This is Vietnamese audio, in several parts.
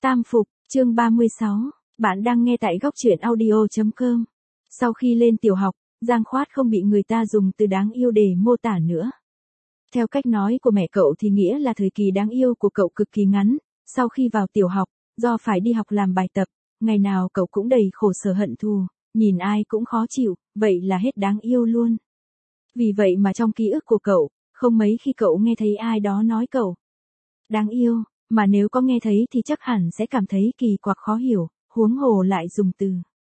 Tam Phục, chương 36, bạn đang nghe tại góc truyện audio.com. Sau khi lên tiểu học, Giang Khoát không bị người ta dùng từ đáng yêu để mô tả nữa. Theo cách nói của mẹ cậu thì nghĩa là thời kỳ đáng yêu của cậu cực kỳ ngắn, sau khi vào tiểu học, do phải đi học làm bài tập, ngày nào cậu cũng đầy khổ sở hận thù, nhìn ai cũng khó chịu, vậy là hết đáng yêu luôn. Vì vậy mà trong ký ức của cậu, không mấy khi cậu nghe thấy ai đó nói cậu đáng yêu, mà nếu có nghe thấy thì chắc hẳn sẽ cảm thấy kỳ quặc khó hiểu, huống hồ lại dùng từ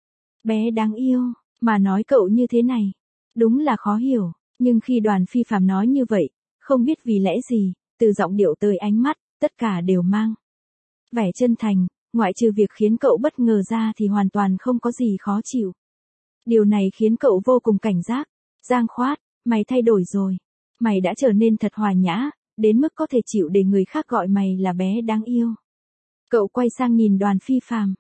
bé đáng yêu, mà nói cậu như thế này. Đúng là khó hiểu, nhưng khi Đoàn Phi Phạm nói như vậy, không biết vì lẽ gì, từ giọng điệu tới ánh mắt, tất cả đều mang vẻ chân thành, ngoại trừ việc khiến cậu bất ngờ ra thì hoàn toàn không có gì khó chịu. Điều này khiến cậu vô cùng cảnh giác. Giang Khoát, mày thay đổi rồi. Mày đã trở nên thật hòa nhã, đến mức có thể chịu để người khác gọi mày là bé đáng yêu. Cậu quay sang nhìn Đoàn Phi Phạm.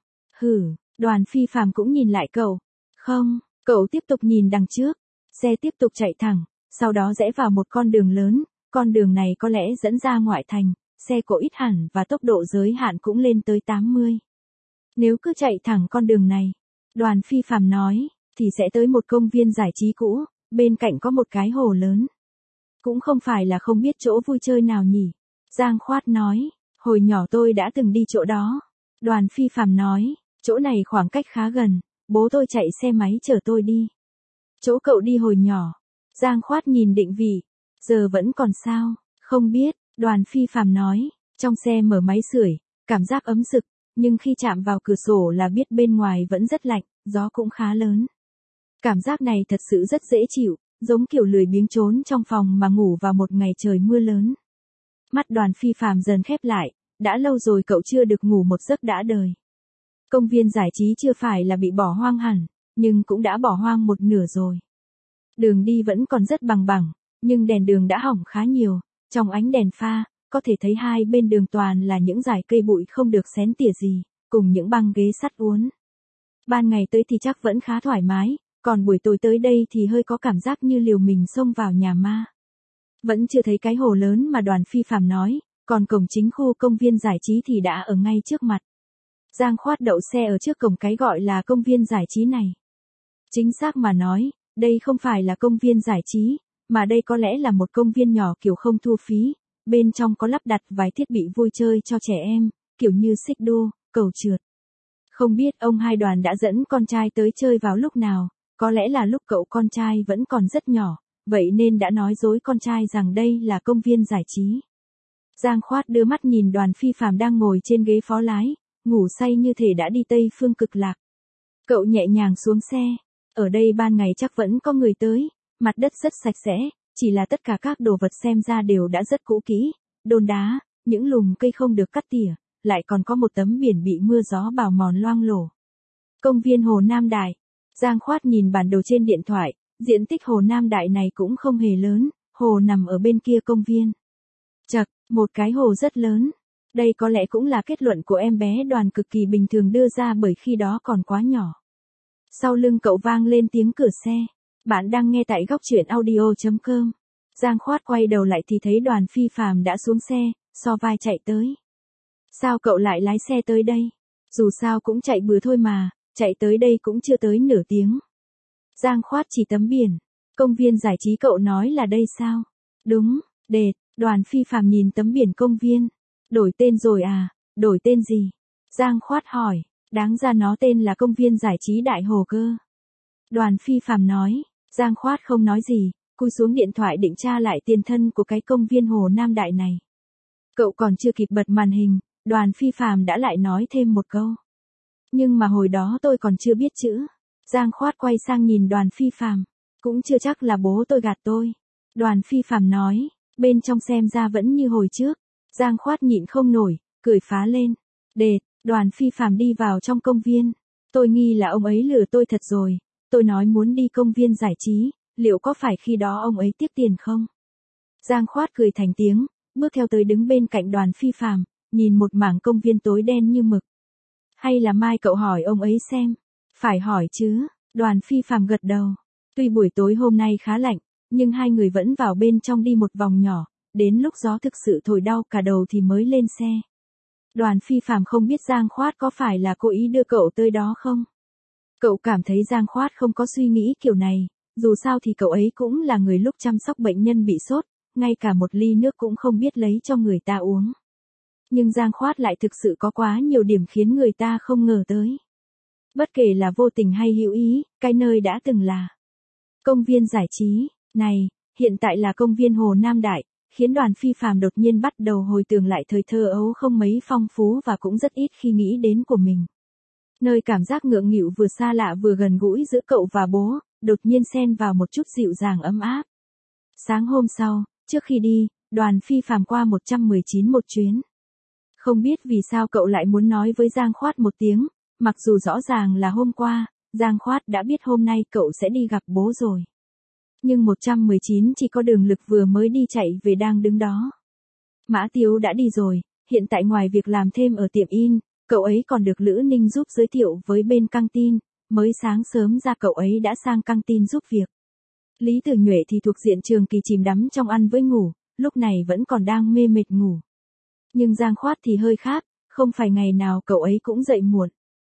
Đoàn Phi Phạm cũng nhìn lại cậu. Không, cậu tiếp tục nhìn đằng trước. Xe tiếp tục chạy thẳng, sau đó rẽ vào một con đường lớn, con đường này có lẽ dẫn ra ngoại thành, xe cộ ít hẳn và tốc độ giới hạn cũng lên tới 80. Nếu cứ chạy thẳng con đường này, Đoàn Phi Phạm nói, thì sẽ tới một công viên giải trí cũ, bên cạnh có một cái hồ lớn. Cũng không phải là không biết chỗ vui chơi nào nhỉ. Giang Khoát nói, hồi nhỏ tôi đã từng đi chỗ đó. Đoàn Phi Phạm nói, chỗ này khoảng cách khá gần, bố tôi chạy xe máy chở tôi đi. Chỗ cậu đi hồi nhỏ. Giang Khoát nhìn định vị, giờ vẫn còn sao, không biết. Đoàn Phi Phạm nói, trong xe mở máy sưởi, cảm giác ấm rực, nhưng khi chạm vào cửa sổ là biết bên ngoài vẫn rất lạnh, gió cũng khá lớn. Cảm giác này thật sự rất dễ chịu, giống kiểu lười biếng trốn trong phòng mà ngủ vào một ngày trời mưa lớn. Mắt Đoàn Phi Phạm dần khép lại, đã lâu rồi cậu chưa được ngủ một giấc đã đời. Công viên giải trí chưa phải là bị bỏ hoang hẳn, nhưng cũng đã bỏ hoang một nửa rồi. Đường đi vẫn còn rất bằng phẳng, nhưng đèn đường đã hỏng khá nhiều, trong ánh đèn pha, có thể thấy hai bên đường toàn là những dải cây bụi không được xén tỉa gì, cùng những băng ghế sắt uốn. Ban ngày tới thì chắc vẫn khá thoải mái, còn buổi tối tới đây thì hơi có cảm giác như liều mình xông vào nhà ma. Vẫn chưa thấy cái hồ lớn mà Đoàn Phi Phạm nói, còn cổng chính khu công viên giải trí thì đã ở ngay trước mặt. Giang Khoát đậu xe ở trước cổng cái gọi là công viên giải trí này. Chính xác mà nói, đây không phải là công viên giải trí, mà đây có lẽ là một công viên nhỏ kiểu không thu phí, bên trong có lắp đặt vài thiết bị vui chơi cho trẻ em, kiểu như xích đu, cầu trượt. Không biết ông hai Đoàn đã dẫn con trai tới chơi vào lúc nào, có lẽ là lúc cậu con trai vẫn còn rất nhỏ, vậy nên đã nói dối con trai rằng đây là công viên giải trí. Giang Khoát đưa mắt nhìn Đoàn Phi Phạm đang ngồi trên ghế phó lái, ngủ say như thể đã đi Tây Phương Cực Lạc. Cậu nhẹ nhàng xuống xe, ở đây ban ngày chắc vẫn có người tới, mặt đất rất sạch sẽ, chỉ là tất cả các đồ vật xem ra đều đã rất cũ kỹ, đôn đá, những lùm cây không được cắt tỉa, lại còn có một tấm biển bị mưa gió bào mòn loang lổ. Công viên Hồ Nam Đại. Giang Khoát nhìn bản đồ trên điện thoại, diện tích Hồ Nam Đại này cũng không hề lớn, hồ nằm ở bên kia công viên. Chậc, một cái hồ rất lớn. Đây có lẽ cũng là kết luận của em bé Đoàn cực kỳ bình thường đưa ra bởi khi đó còn quá nhỏ. Sau lưng cậu vang lên tiếng cửa xe. Bạn đang nghe tại góc truyện audio.com. Giang Khoát quay đầu lại thì thấy Đoàn Phi Phạm đã xuống xe, so vai chạy tới. Sao cậu lại lái xe tới đây? Dù sao cũng chạy bừa thôi mà, chạy tới đây cũng chưa tới nửa tiếng. Giang Khoát chỉ tấm biển. Công viên giải trí cậu nói là đây sao? Đúng, đệt. Đoàn Phi Phạm nhìn tấm biển công viên. Đổi tên rồi à? Đổi tên gì? Giang Khoát hỏi. Đáng ra nó tên là công viên giải trí Đại Hồ cơ. Đoàn Phi Phạm nói. Giang Khoát không nói gì, cúi xuống điện thoại định tra lại tiền thân của cái công viên Hồ Nam Đại này. Cậu còn chưa kịp bật màn hình, Đoàn Phi Phạm đã lại nói thêm một câu. Nhưng mà hồi đó tôi còn chưa biết chữ. Giang Khoát quay sang nhìn Đoàn Phi Phạm. Cũng chưa chắc là bố tôi gạt tôi. Đoàn Phi Phạm nói, bên trong xem ra vẫn như hồi trước. Giang Khoát nhịn không nổi, cười phá lên. Đệt, Đoàn Phi Phạm đi vào trong công viên. Tôi nghi là ông ấy lừa tôi thật rồi. Tôi nói muốn đi công viên giải trí, liệu có phải khi đó ông ấy tiếp tiền không? Giang Khoát cười thành tiếng, bước theo tới đứng bên cạnh Đoàn Phi Phạm, nhìn một mảng công viên tối đen như mực. Hay là mai cậu hỏi ông ấy xem? Phải hỏi chứ, Đoàn Phi Phạm gật đầu. Tuy buổi tối hôm nay khá lạnh, nhưng hai người vẫn vào bên trong đi một vòng nhỏ, đến lúc gió thực sự thổi đau cả đầu thì mới lên xe. Đoàn Phi Phạm không biết Giang Khoát có phải là cố ý đưa cậu tới đó không? Cậu cảm thấy Giang Khoát không có suy nghĩ kiểu này, dù sao thì cậu ấy cũng là người lúc chăm sóc bệnh nhân bị sốt, ngay cả một ly nước cũng không biết lấy cho người ta uống. Nhưng Giang Khoát lại thực sự có quá nhiều điểm khiến người ta không ngờ tới. Bất kể là vô tình hay hữu ý, cái nơi đã từng là công viên giải trí này, hiện tại là công viên Hồ Nam Đại, khiến Đoàn Phi Phạm đột nhiên bắt đầu hồi tưởng lại thời thơ ấu không mấy phong phú và cũng rất ít khi nghĩ đến của mình. Nơi cảm giác ngượng nghịu vừa xa lạ vừa gần gũi giữa cậu và bố, đột nhiên xen vào một chút dịu dàng ấm áp. Sáng hôm sau, trước khi đi, Đoàn Phi Phạm qua 119 một chuyến. Không biết vì sao cậu lại muốn nói với Giang Khoát một tiếng, mặc dù rõ ràng là hôm qua, Giang Khoát đã biết hôm nay cậu sẽ đi gặp bố rồi. Nhưng 119 chỉ có Đường Lực vừa mới đi chạy về đang đứng đó. Mã Tiếu đã đi rồi, hiện tại ngoài việc làm thêm ở tiệm in, cậu ấy còn được Lữ Ninh giúp giới thiệu với bên căng tin, mới sáng sớm ra cậu ấy đã sang căng tin giúp việc. Lý Tử Nhuệ thì thuộc diện Trường Kỳ chìm đắm trong ăn với ngủ, lúc này vẫn còn đang mê mệt ngủ. Nhưng Giang Khoát thì hơi khác, không phải ngày nào cậu ấy cũng dậy muộn.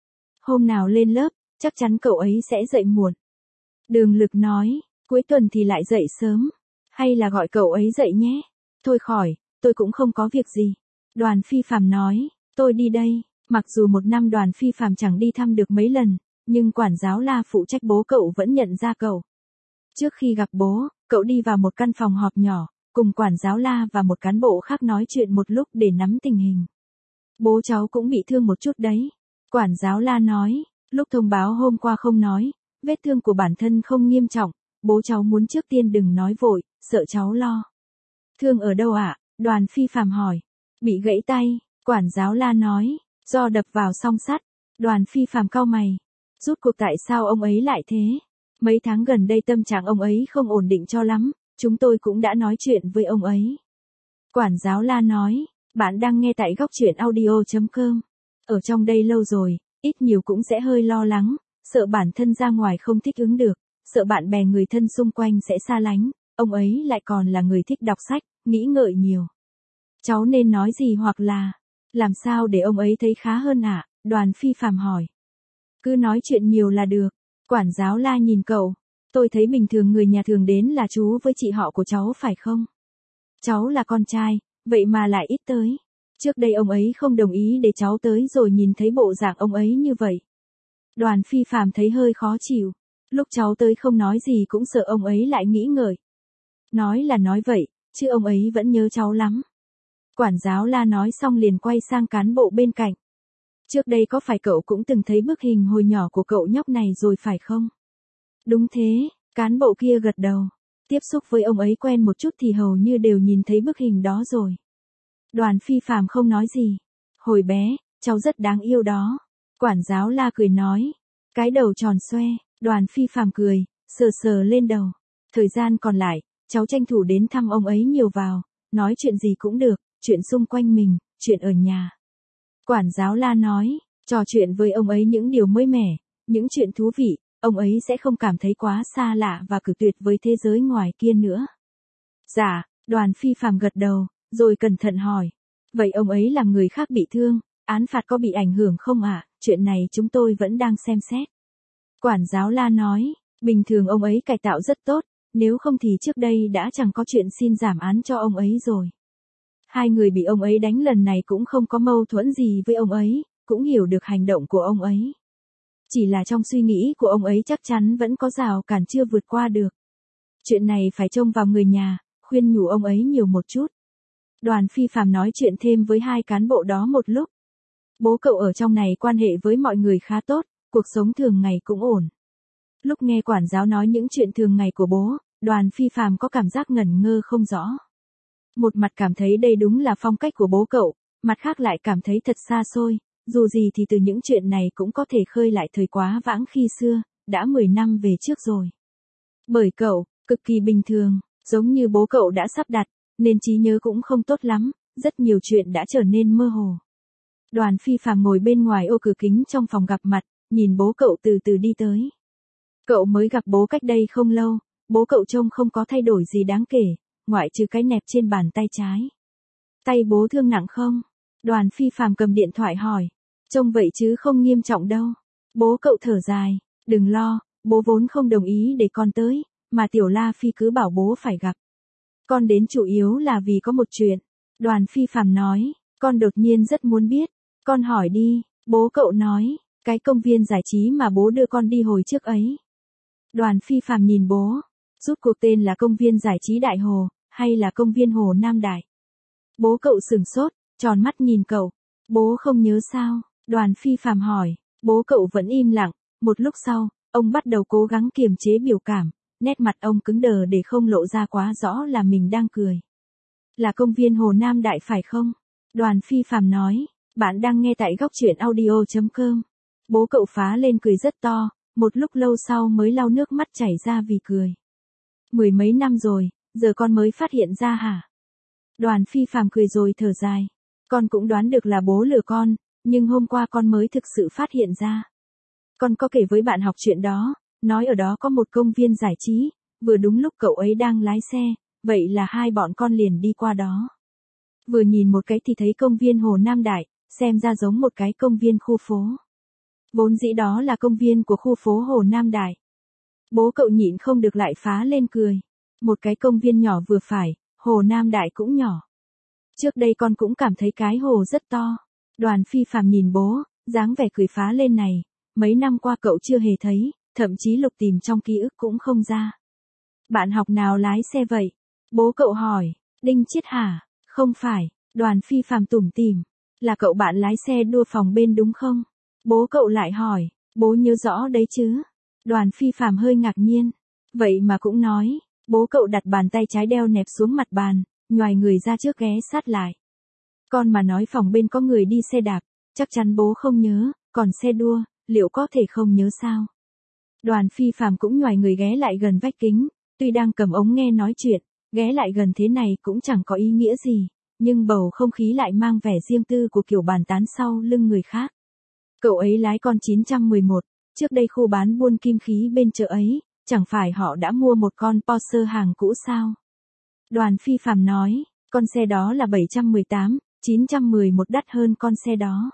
Hôm nào lên lớp, chắc chắn cậu ấy sẽ dậy muộn. Đường Lực nói, cuối tuần thì lại dậy sớm, hay là gọi cậu ấy dậy nhé. Thôi khỏi, tôi cũng không có việc gì. Đoàn Phi Phạm nói, tôi đi đây. Mặc dù một năm Đoàn Phi Phạm chẳng đi thăm được mấy lần, nhưng quản giáo La phụ trách bố cậu vẫn nhận ra cậu. Trước khi gặp bố, cậu đi vào một căn phòng họp nhỏ, cùng quản giáo La và một cán bộ khác nói chuyện một lúc để nắm tình hình. Bố cháu cũng bị thương một chút đấy. Quản giáo La nói, lúc thông báo hôm qua không nói, vết thương của bản thân không nghiêm trọng, bố cháu muốn trước tiên đừng nói vội, sợ cháu lo. Thương ở đâu ạ? Đoàn Phi Phạm hỏi. Bị gãy tay, quản giáo La nói, do đập vào song sắt. Đoàn Phi Phạm cau mày. Rốt cuộc tại sao ông ấy lại thế? Mấy tháng gần đây tâm trạng ông ấy không ổn định cho lắm, chúng tôi cũng đã nói chuyện với ông ấy. Quản giáo La nói, bạn đang nghe tại góc truyện audio.com. Ở trong đây lâu rồi, ít nhiều cũng sẽ hơi lo lắng, sợ bản thân ra ngoài không thích ứng được, sợ bạn bè người thân xung quanh sẽ xa lánh, ông ấy lại còn là người thích đọc sách, nghĩ ngợi nhiều. Cháu nên nói gì hoặc là, làm sao để ông ấy thấy khá hơn ạ? Đoàn Phi Phạm hỏi. Cứ nói chuyện nhiều là được. Quản giáo La nhìn cậu. Tôi thấy bình thường người nhà thường đến là chú với chị họ của cháu phải không? Cháu là con trai, vậy mà lại ít tới. Trước đây ông ấy không đồng ý để cháu tới rồi nhìn thấy bộ dạng ông ấy như vậy. Đoàn Phi Phạm thấy hơi khó chịu. Lúc cháu tới không nói gì cũng sợ ông ấy lại nghĩ ngợi. Nói là nói vậy, chứ ông ấy vẫn nhớ cháu lắm. Quản giáo La nói xong liền quay sang cán bộ bên cạnh. Trước đây có phải cậu cũng từng thấy bức hình hồi nhỏ của cậu nhóc này rồi phải không? Đúng thế, cán bộ kia gật đầu. Tiếp xúc với ông ấy quen một chút thì hầu như đều nhìn thấy bức hình đó rồi. Đoàn Phi Phạm không nói gì. Hồi bé, cháu rất đáng yêu đó. Quản giáo La cười nói. Cái đầu tròn xoe, Đoàn Phi Phạm cười, sờ sờ lên đầu. Thời gian còn lại, cháu tranh thủ đến thăm ông ấy nhiều vào, nói chuyện gì cũng được, chuyện xung quanh mình, chuyện ở nhà. Quản giáo La nói, trò chuyện với ông ấy những điều mới mẻ, những chuyện thú vị, ông ấy sẽ không cảm thấy quá xa lạ và cự tuyệt với thế giới ngoài kia nữa. Dạ, Đoàn Phi Phạm gật đầu, rồi cẩn thận hỏi. Vậy ông ấy làm người khác bị thương, án phạt có bị ảnh hưởng không ạ? Chuyện này chúng tôi vẫn đang xem xét. Quản giáo La nói, bình thường ông ấy cải tạo rất tốt, nếu không thì trước đây đã chẳng có chuyện xin giảm án cho ông ấy rồi. Hai người bị ông ấy đánh lần này cũng không có mâu thuẫn gì với ông ấy, cũng hiểu được hành động của ông ấy. Chỉ là trong suy nghĩ của ông ấy chắc chắn vẫn có rào cản chưa vượt qua được. Chuyện này phải trông vào người nhà, khuyên nhủ ông ấy nhiều một chút. Đoàn Phi Phạm nói chuyện thêm với hai cán bộ đó một lúc. Bố cậu ở trong này quan hệ với mọi người khá tốt, cuộc sống thường ngày cũng ổn. Lúc nghe quản giáo nói những chuyện thường ngày của bố, Đoàn Phi Phạm có cảm giác ngẩn ngơ không rõ. Một mặt cảm thấy đây đúng là phong cách của bố cậu, mặt khác lại cảm thấy thật xa xôi, dù gì thì từ những chuyện này cũng có thể khơi lại thời quá vãng khi xưa, đã 10 năm về trước rồi. Bởi cậu, cực kỳ bình thường, giống như bố cậu đã sắp đặt, nên trí nhớ cũng không tốt lắm, rất nhiều chuyện đã trở nên mơ hồ. Đoàn Phi Phạm ngồi bên ngoài ô cửa kính trong phòng gặp mặt, nhìn bố cậu từ từ đi tới. Cậu mới gặp bố cách đây không lâu, bố cậu trông không có thay đổi gì đáng kể, ngoại trừ cái nẹp trên bàn tay trái. Tay bố thương nặng không? Đoàn Phi Phàm cầm điện thoại hỏi. Trông vậy chứ không nghiêm trọng đâu. Bố cậu thở dài. Đừng lo, bố vốn không đồng ý để con tới, mà Tiểu La Phi cứ bảo bố phải gặp. Con đến chủ yếu là vì có một chuyện. Đoàn Phi Phàm nói, con đột nhiên rất muốn biết. Con hỏi đi, bố cậu nói, cái công viên giải trí mà bố đưa con đi hồi trước ấy. Đoàn Phi Phàm nhìn bố, rút cuộc tên là công viên giải trí Đại Hồ, hay là công viên Hồ Nam Đại? Bố cậu sửng sốt, tròn mắt nhìn cậu. Bố không nhớ sao? Đoàn Phi Phàm hỏi. Bố cậu vẫn im lặng. Một lúc sau, ông bắt đầu cố gắng kiềm chế biểu cảm. Nét mặt ông cứng đờ để không lộ ra quá rõ là mình đang cười. Là công viên Hồ Nam Đại phải không? Đoàn Phi Phàm nói. Bạn đang nghe tại góc truyện audio.com. Bố cậu phá lên cười rất to. Một lúc lâu sau mới lau nước mắt chảy ra vì cười. 10 mấy năm rồi, giờ con mới phát hiện ra hả? Đoàn Phi Phàm cười rồi thở dài. Con cũng đoán được là bố lừa con, nhưng hôm qua con mới thực sự phát hiện ra. Con có kể với bạn học chuyện đó, nói ở đó có một công viên giải trí, vừa đúng lúc cậu ấy đang lái xe, vậy là hai bọn con liền đi qua đó. Vừa nhìn một cái thì thấy công viên Hồ Nam Đại, xem ra giống một cái công viên khu phố. Vốn dĩ đó là công viên của khu phố Hồ Nam Đại. Bố cậu nhịn không được lại phá lên cười. Một cái công viên nhỏ vừa phải, Hồ Nam Đại cũng nhỏ. Trước đây con cũng cảm thấy cái hồ rất to. Đoàn Phi Phàm nhìn bố, dáng vẻ cười phá lên này. Mấy năm qua cậu chưa hề thấy, thậm chí lục tìm trong ký ức cũng không ra. Bạn học nào lái xe vậy? Bố cậu hỏi. Đinh Chiết hả? Không phải. Đoàn Phi Phàm tủm tỉm. Là cậu bạn lái xe đua phòng bên đúng không? Bố cậu lại hỏi. Bố nhớ rõ đấy chứ? Đoàn Phi Phàm hơi ngạc nhiên. Vậy mà cũng nói. Bố cậu đặt bàn tay trái đeo nẹp xuống mặt bàn, nhoài người ra trước ghé sát lại. Con mà nói phòng bên có người đi xe đạp, chắc chắn bố không nhớ, còn xe đua, liệu có thể không nhớ sao? Đoàn Phi Phàm cũng nhoài người ghé lại gần vách kính, tuy đang cầm ống nghe nói chuyện, ghé lại gần thế này cũng chẳng có ý nghĩa gì, nhưng bầu không khí lại mang vẻ riêng tư của kiểu bàn tán sau lưng người khác. Cậu ấy lái con 911, trước đây khu bán buôn kim khí bên chợ ấy, chẳng phải họ đã mua một con Porsche hàng cũ sao? Đoàn Phi Phàm nói, con xe đó là 718, 911 đắt hơn con xe đó.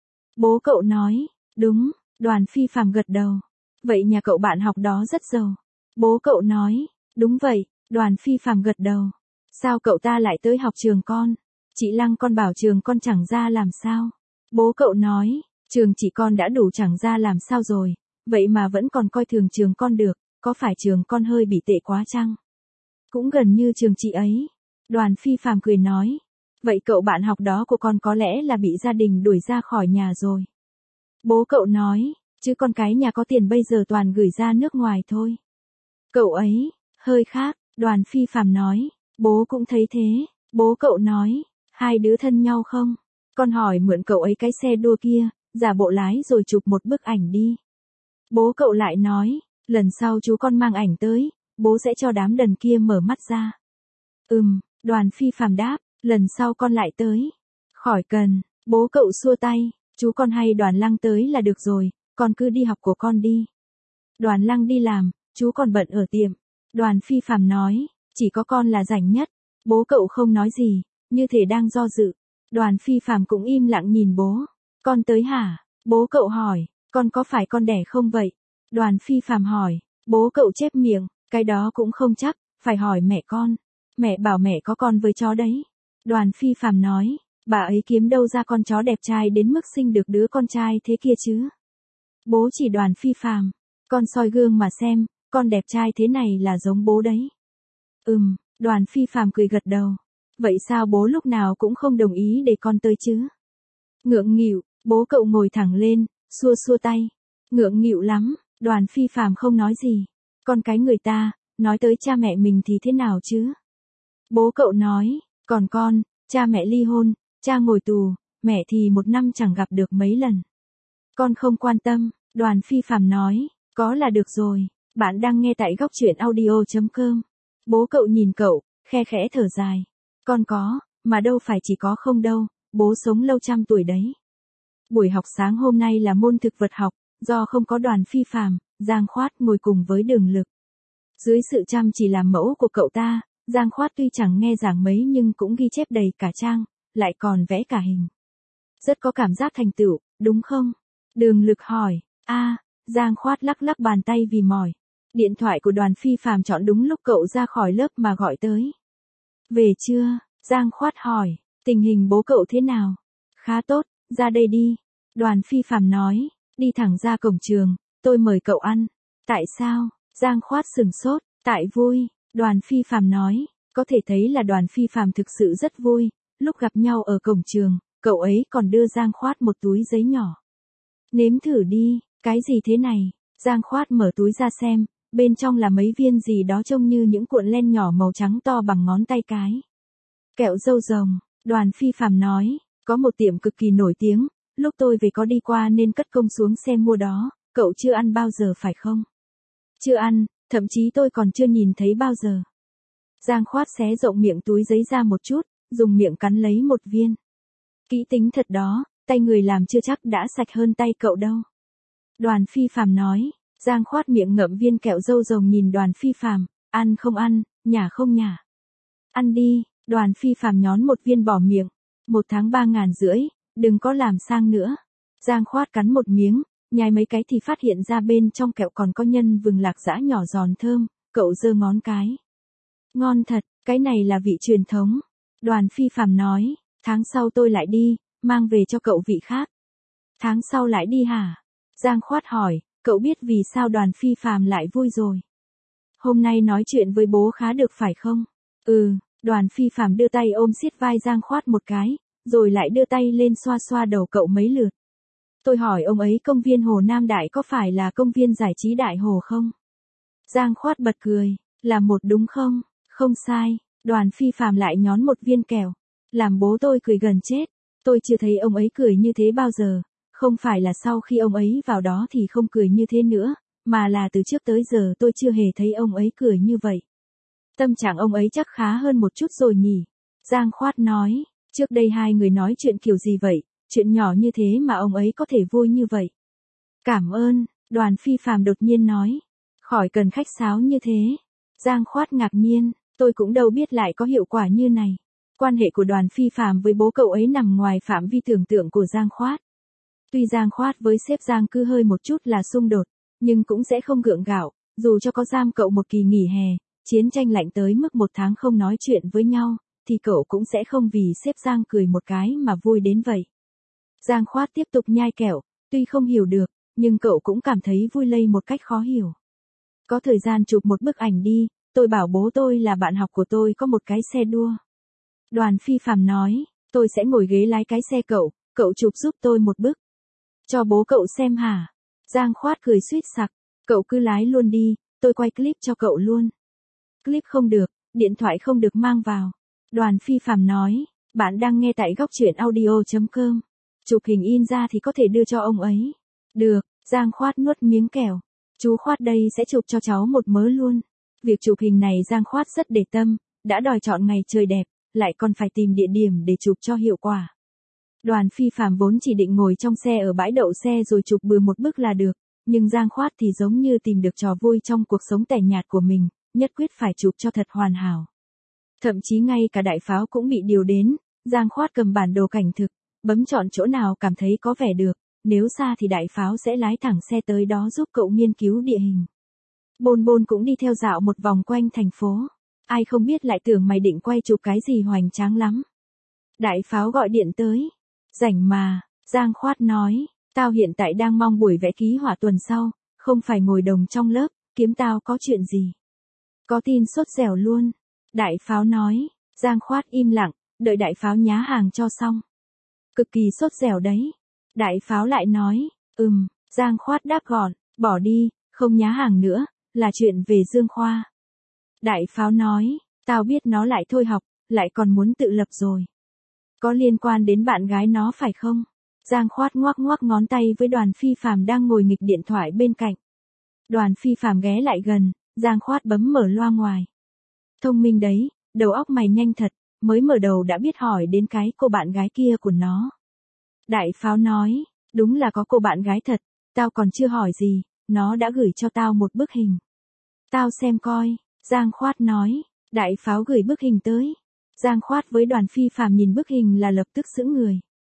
Bố cậu nói, đúng, Đoàn Phi Phàm gật đầu. Vậy nhà cậu bạn học đó rất giàu. Bố cậu nói, đúng vậy, Đoàn Phi Phàm gật đầu. Sao cậu ta lại tới học trường con? Chị Lăng con bảo trường con chẳng ra làm sao? Bố cậu nói, trường chị con đã đủ chẳng ra làm sao rồi, vậy mà vẫn còn coi thường trường con được, có phải trường con hơi bị tệ quá chăng? Cũng gần như trường chị ấy. Đoàn Phi Phàm cười nói. Vậy cậu bạn học đó của con có lẽ là bị gia đình đuổi ra khỏi nhà rồi. Bố cậu nói, chứ con cái nhà có tiền bây giờ toàn gửi ra nước ngoài thôi. Cậu ấy, hơi khác, Đoàn Phi Phàm nói. Bố cũng thấy thế. Bố cậu nói, hai đứa thân nhau không? Con hỏi mượn cậu ấy cái xe đua kia, giả bộ lái rồi chụp một bức ảnh đi. Bố cậu lại nói, lần sau chú con mang ảnh tới, bố sẽ cho đám đần kia mở mắt ra. Đoàn Phi Phàm đáp, lần sau con lại tới. Khỏi cần, bố cậu xua tay, chú con hay Đoàn Lăng tới là được rồi, con cứ đi học của con đi. Đoàn Lăng đi làm, chú còn bận ở tiệm. Đoàn Phi Phàm nói, chỉ có con là rảnh nhất. Bố cậu không nói gì, như thể đang do dự. Đoàn Phi Phàm cũng im lặng nhìn bố. Con tới hả? Bố cậu hỏi, con có phải con đẻ không vậy? Đoàn Phi Phàm hỏi, bố cậu chép miệng, cái đó cũng không chắc, phải hỏi mẹ con. Mẹ bảo mẹ có con với chó đấy. Đoàn Phi Phàm nói, bà ấy kiếm đâu ra con chó đẹp trai đến mức sinh được đứa con trai thế kia chứ? Bố chỉ Đoàn Phi Phàm, con soi gương mà xem, con đẹp trai thế này là giống bố đấy. Đoàn Phi Phàm cười gật đầu. Vậy sao bố lúc nào cũng không đồng ý để con tới chứ? Ngượng nghịu, bố cậu ngồi thẳng lên, xua xua tay. Ngượng nghịu lắm, Đoàn Phi Phàm không nói gì. Con cái người ta, nói tới cha mẹ mình thì thế nào chứ? Bố cậu nói, còn con, cha mẹ ly hôn, cha ngồi tù, mẹ thì một năm chẳng gặp được mấy lần. Con không quan tâm, Đoàn Phi Phàm nói, có là được rồi, bạn đang nghe tại góc truyện audio.com. Bố cậu nhìn cậu, khe khẽ thở dài. Con có, mà đâu phải chỉ có không đâu, bố sống lâu trăm tuổi đấy. Buổi học sáng hôm nay là môn thực vật học, do không có Đoàn Phi Phàm, Giang Khoát ngồi cùng với Đường Lực. Dưới sự chăm chỉ làm mẫu của cậu ta, Giang Khoát tuy chẳng nghe giảng mấy nhưng cũng ghi chép đầy cả trang, lại còn vẽ cả hình. Rất có cảm giác thành tựu, đúng không? Đường Lực hỏi. Giang Khoát lắc lắc bàn tay vì mỏi. Điện thoại của Đoàn Phi Phàm chọn đúng lúc cậu ra khỏi lớp mà gọi tới. Về chưa? Giang Khoát hỏi. Tình hình bố cậu thế nào? Khá tốt, ra đây đi. Đoàn Phi Phàm nói. Đi thẳng ra cổng trường, tôi mời cậu ăn. Tại sao? Giang Khoát sừng sốt. Tại vui. Đoàn Phi Phàm nói. Có thể thấy là Đoàn Phi Phàm thực sự rất vui. Lúc gặp nhau ở cổng trường, cậu ấy còn đưa Giang Khoát một túi giấy nhỏ. Nếm thử đi, cái gì thế này? Giang Khoát mở túi ra xem, bên trong là mấy viên gì đó trông như những cuộn len nhỏ màu trắng to bằng ngón tay cái. Kẹo dâu rồng, Đoàn Phi Phàm nói, có một tiệm cực kỳ nổi tiếng, lúc tôi về có đi qua nên cất công xuống xe mua đó, cậu chưa ăn bao giờ phải không? Chưa ăn, thậm chí tôi còn chưa nhìn thấy bao giờ. Giang Khoát xé rộng miệng túi giấy ra một chút, dùng miệng cắn lấy một viên. Kỹ tính thật đó, tay người làm chưa chắc đã sạch hơn tay cậu đâu. Đoàn Phi Phàm nói, Giang Khoát miệng ngậm viên kẹo dâu rồng nhìn Đoàn Phi Phàm, ăn không ăn, nhả không nhả. Ăn đi, Đoàn Phi Phàm nhón một viên bỏ miệng, 1 tháng 3.500, đừng có làm sang nữa. Giang Khoát cắn một miếng, nhai mấy cái thì phát hiện ra bên trong kẹo còn có nhân vừng lạc giã nhỏ giòn thơm, cậu giơ ngón cái. Ngon thật, cái này là vị truyền thống. Đoàn Phi Phàm nói, tháng sau tôi lại đi, mang về cho cậu vị khác. Tháng sau lại đi hả? Giang Khoát hỏi, cậu biết vì sao Đoàn Phi Phàm lại vui rồi? Hôm nay nói chuyện với bố khá được phải không? Đoàn Phi Phàm đưa tay ôm siết vai Giang Khoát một cái, rồi lại đưa tay lên xoa xoa đầu cậu mấy lượt. Tôi hỏi ông ấy công viên Hồ Nam Đại có phải là công viên giải trí Đại Hồ không? Giang Khoát bật cười, là một đúng không? Không sai, Đoàn Phi Phàm lại nhón một viên kẹo. Làm bố tôi cười gần chết. Tôi chưa thấy ông ấy cười như thế bao giờ. Không phải là sau khi ông ấy vào đó thì không cười như thế nữa, mà là từ trước tới giờ tôi chưa hề thấy ông ấy cười như vậy. Tâm trạng ông ấy chắc khá hơn một chút rồi nhỉ? Giang Khoát nói, trước đây hai người nói chuyện kiểu gì vậy, chuyện nhỏ như thế mà ông ấy có thể vui như vậy. Cảm ơn, Đoàn Phi Phàm đột nhiên nói. Khỏi cần khách sáo như thế. Giang Khoát ngạc nhiên, tôi cũng đâu biết lại có hiệu quả như này. Quan hệ của Đoàn Phi Phàm với bố cậu ấy nằm ngoài phạm vi tưởng tượng của Giang Khoát. Tuy Giang Khoát với sếp Giang cứ hơi một chút là xung đột, nhưng cũng sẽ không gượng gạo, dù cho có giam cậu một kỳ nghỉ hè, chiến tranh lạnh tới mức 1 tháng không nói chuyện với nhau, thì cậu cũng sẽ không vì sếp Giang cười một cái mà vui đến vậy. Giang Khoát tiếp tục nhai kẹo, tuy không hiểu được, nhưng cậu cũng cảm thấy vui lây một cách khó hiểu. Có thời gian chụp một bức ảnh đi, tôi bảo bố tôi là bạn học của tôi có một cái xe đua. Đoàn Phi Phàm nói, tôi sẽ ngồi ghế lái cái xe cậu chụp giúp tôi một bức. Cho bố cậu xem hả? Giang Khoát cười suýt sặc, cậu cứ lái luôn đi, tôi quay clip cho cậu luôn. Clip không được, điện thoại không được mang vào. Đoàn Phi Phàm nói, bạn đang nghe tại góc truyện audio.com. Chụp hình in ra thì có thể đưa cho ông ấy. Được, Giang Khoát nuốt miếng kẹo. Chú Khoát đây sẽ chụp cho cháu một mớ luôn. Việc chụp hình này Giang Khoát rất để tâm, đã đòi chọn ngày trời đẹp, lại còn phải tìm địa điểm để chụp cho hiệu quả. Đoàn Phi Phàm vốn chỉ định ngồi trong xe ở bãi đậu xe rồi chụp bừa một bức là được, nhưng Giang Khoát thì giống như tìm được trò vui trong cuộc sống tẻ nhạt của mình, nhất quyết phải chụp cho thật hoàn hảo. Thậm chí ngay cả đại pháo cũng bị điều đến, Giang Khoát cầm bản đồ cảnh thực, bấm chọn chỗ nào cảm thấy có vẻ được, nếu xa thì đại pháo sẽ lái thẳng xe tới đó giúp cậu nghiên cứu địa hình. Bôn Bôn cũng đi theo dạo một vòng quanh thành phố. Ai không biết lại tưởng mày định quay chụp cái gì hoành tráng lắm. Đại pháo gọi điện tới. Rảnh mà, Giang Khoát nói, tao hiện tại đang mong buổi vẽ ký họa tuần sau, không phải ngồi đồng trong lớp, kiếm tao có chuyện gì. Có tin sốt dẻo luôn. Đại pháo nói, Giang Khoát im lặng, đợi đại pháo nhá hàng cho xong. Cực kỳ sốt dẻo đấy. Đại pháo lại nói, Giang Khoát đáp gọn, bỏ đi, không nhá hàng nữa, là chuyện về Dương Khoa. Đại pháo nói, tao biết nó lại thôi học, lại còn muốn tự lập rồi. Có liên quan đến bạn gái nó phải không? Giang Khoát ngoắc ngoắc ngón tay với Đoàn Phi Phàm đang ngồi nghịch điện thoại bên cạnh. Đoàn Phi Phàm ghé lại gần, Giang Khoát bấm mở loa ngoài. Thông minh đấy, đầu óc mày nhanh thật, mới mở đầu đã biết hỏi đến cái cô bạn gái kia của nó. Đại pháo nói, đúng là có cô bạn gái thật, tao còn chưa hỏi gì, nó đã gửi cho tao một bức hình. Tao xem coi, Giang Khoát nói, đại pháo gửi bức hình tới. Giang Khoát với Đoàn Phi Phàm nhìn bức hình là lập tức sững người.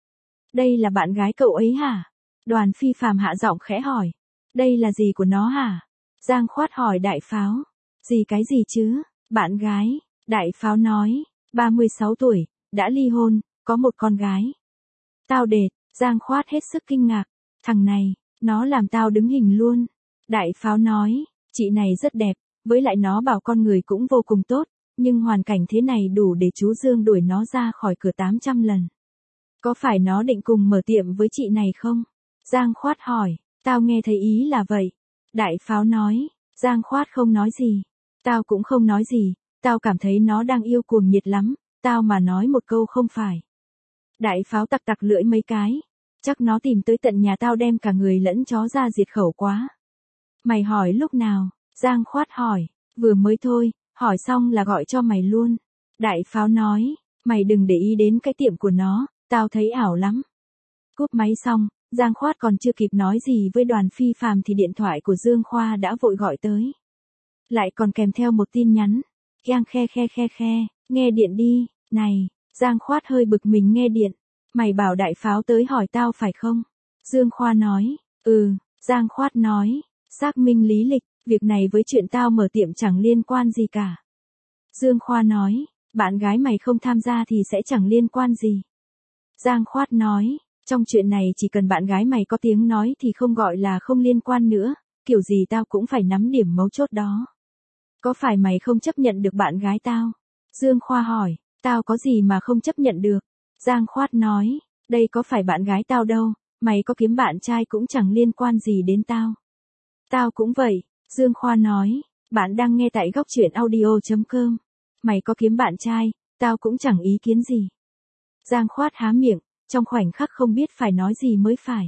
Đây là bạn gái cậu ấy hả? Đoàn Phi Phàm hạ giọng khẽ hỏi. Đây là gì của nó hả? Giang Khoát hỏi Đại Pháo. Gì cái gì chứ? Bạn gái. Đại Pháo nói. 36 tuổi, đã ly hôn, có một con gái. Tao đệt, Giang Khoát hết sức kinh ngạc. Thằng này, nó làm tao đứng hình luôn. Đại Pháo nói. Chị này rất đẹp, với lại nó bảo con người cũng vô cùng tốt, nhưng hoàn cảnh thế này đủ để chú Dương đuổi nó ra khỏi cửa 800 lần. Có phải nó định cùng mở tiệm với chị này không? Giang Khoát hỏi. Tao nghe thấy ý là vậy. Đại Pháo nói. Giang Khoát không nói gì. Tao cũng không nói gì, tao cảm thấy nó đang yêu cuồng nhiệt lắm, tao mà nói một câu không phải. Đại Pháo tặc tặc lưỡi mấy cái. Chắc nó tìm tới tận nhà tao đem cả người lẫn chó ra diệt khẩu quá. Mày hỏi lúc nào? Giang Khoát hỏi. Vừa mới thôi, hỏi xong là gọi cho mày luôn. Đại Pháo nói. Mày đừng để ý đến cái tiệm của nó, tao thấy ảo lắm. Cúp máy xong, Giang Khoát còn chưa kịp nói gì với Đoàn Phi Phàm thì điện thoại của Dương Khoa đã vội gọi tới. Lại còn kèm theo một tin nhắn. Giang khe, nghe điện đi, này, Giang Khoát hơi bực mình nghe điện. Mày bảo Đại Pháo tới hỏi tao phải không? Dương Khoa nói. Giang Khoát nói. Xác minh lý lịch, việc này với chuyện tao mở tiệm chẳng liên quan gì cả. Dương Khoa nói. Bạn gái mày không tham gia thì sẽ chẳng liên quan gì. Giang Khoát nói. Trong chuyện này chỉ cần bạn gái mày có tiếng nói thì không gọi là không liên quan nữa, kiểu gì tao cũng phải nắm điểm mấu chốt đó. Có phải mày không chấp nhận được bạn gái tao? Dương Khoa hỏi. Tao có gì mà không chấp nhận được? Giang Khoát nói. Đây có phải bạn gái tao đâu, mày có kiếm bạn trai cũng chẳng liên quan gì đến tao. Tao cũng vậy, Dương Khoa nói. Bạn đang nghe tại góc truyện audio.com. Mày có kiếm bạn trai, tao cũng chẳng ý kiến gì. Giang Khoát há miệng, trong khoảnh khắc không biết phải nói gì mới phải.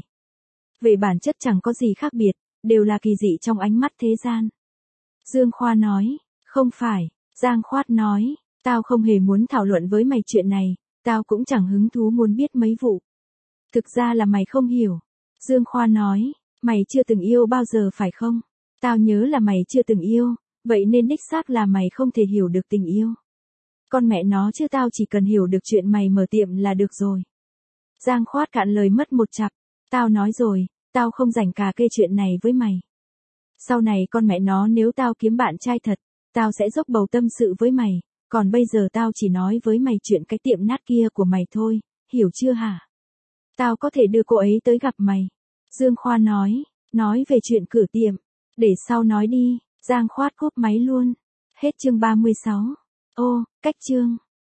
Về bản chất chẳng có gì khác biệt, đều là kỳ dị trong ánh mắt thế gian. Dương Khoa nói. Không phải. Giang Khoát nói. Tao không hề muốn thảo luận với mày chuyện này, tao cũng chẳng hứng thú muốn biết mấy vụ. Thực ra là mày không hiểu. Dương Khoa nói. Mày chưa từng yêu bao giờ phải không? Tao nhớ là mày chưa từng yêu, vậy nên đích xác là mày không thể hiểu được tình yêu. Con mẹ nó chứ tao chỉ cần hiểu được chuyện mày mở tiệm là được rồi. Giang Khoát cạn lời mất một chặp. Tao nói rồi, tao không rảnh cà kê chuyện này với mày. Sau này con mẹ nó nếu tao kiếm bạn trai thật, tao sẽ dốc bầu tâm sự với mày, còn bây giờ tao chỉ nói với mày chuyện cái tiệm nát kia của mày thôi, hiểu chưa hả? Tao có thể đưa cô ấy tới gặp mày. Dương Khoa nói về chuyện cửa tiệm, để sau nói đi. Giang Khoát cúp máy luôn. Hết chương 36. Ô, cách chương.